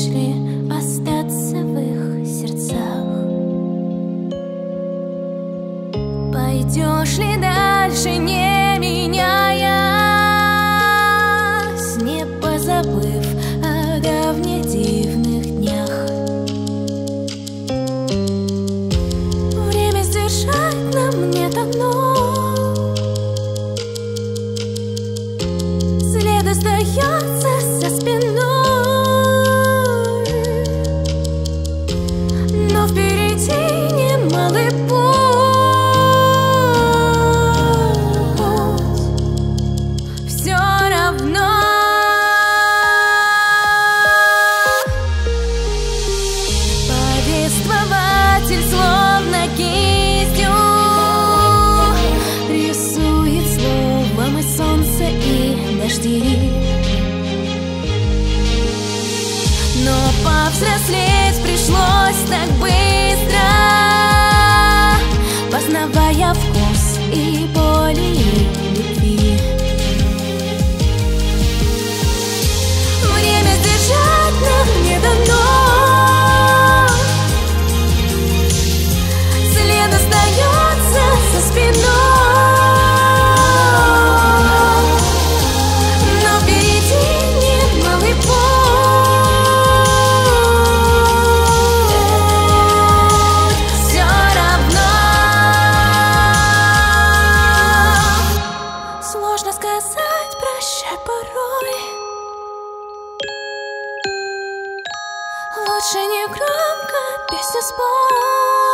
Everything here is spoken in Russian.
хочешь ли остаться в их сердцах? Пойдешь ли дальше, не меняясь, не позабыв о давних дивных днях? Время сдержать нам не дано, след остается за спиной, но впереди немалый путь. Все равно повествователь словно кистью рисует словом и солнце, и дожди. Но повзрослеть пришлось так быстро, познавая вкус и боли, и любви. Время сдержать нам не дано, след остается за спиной, но впереди немалый путь. Все равно сложно сказать прощай порой. Лучше не громко песню спой.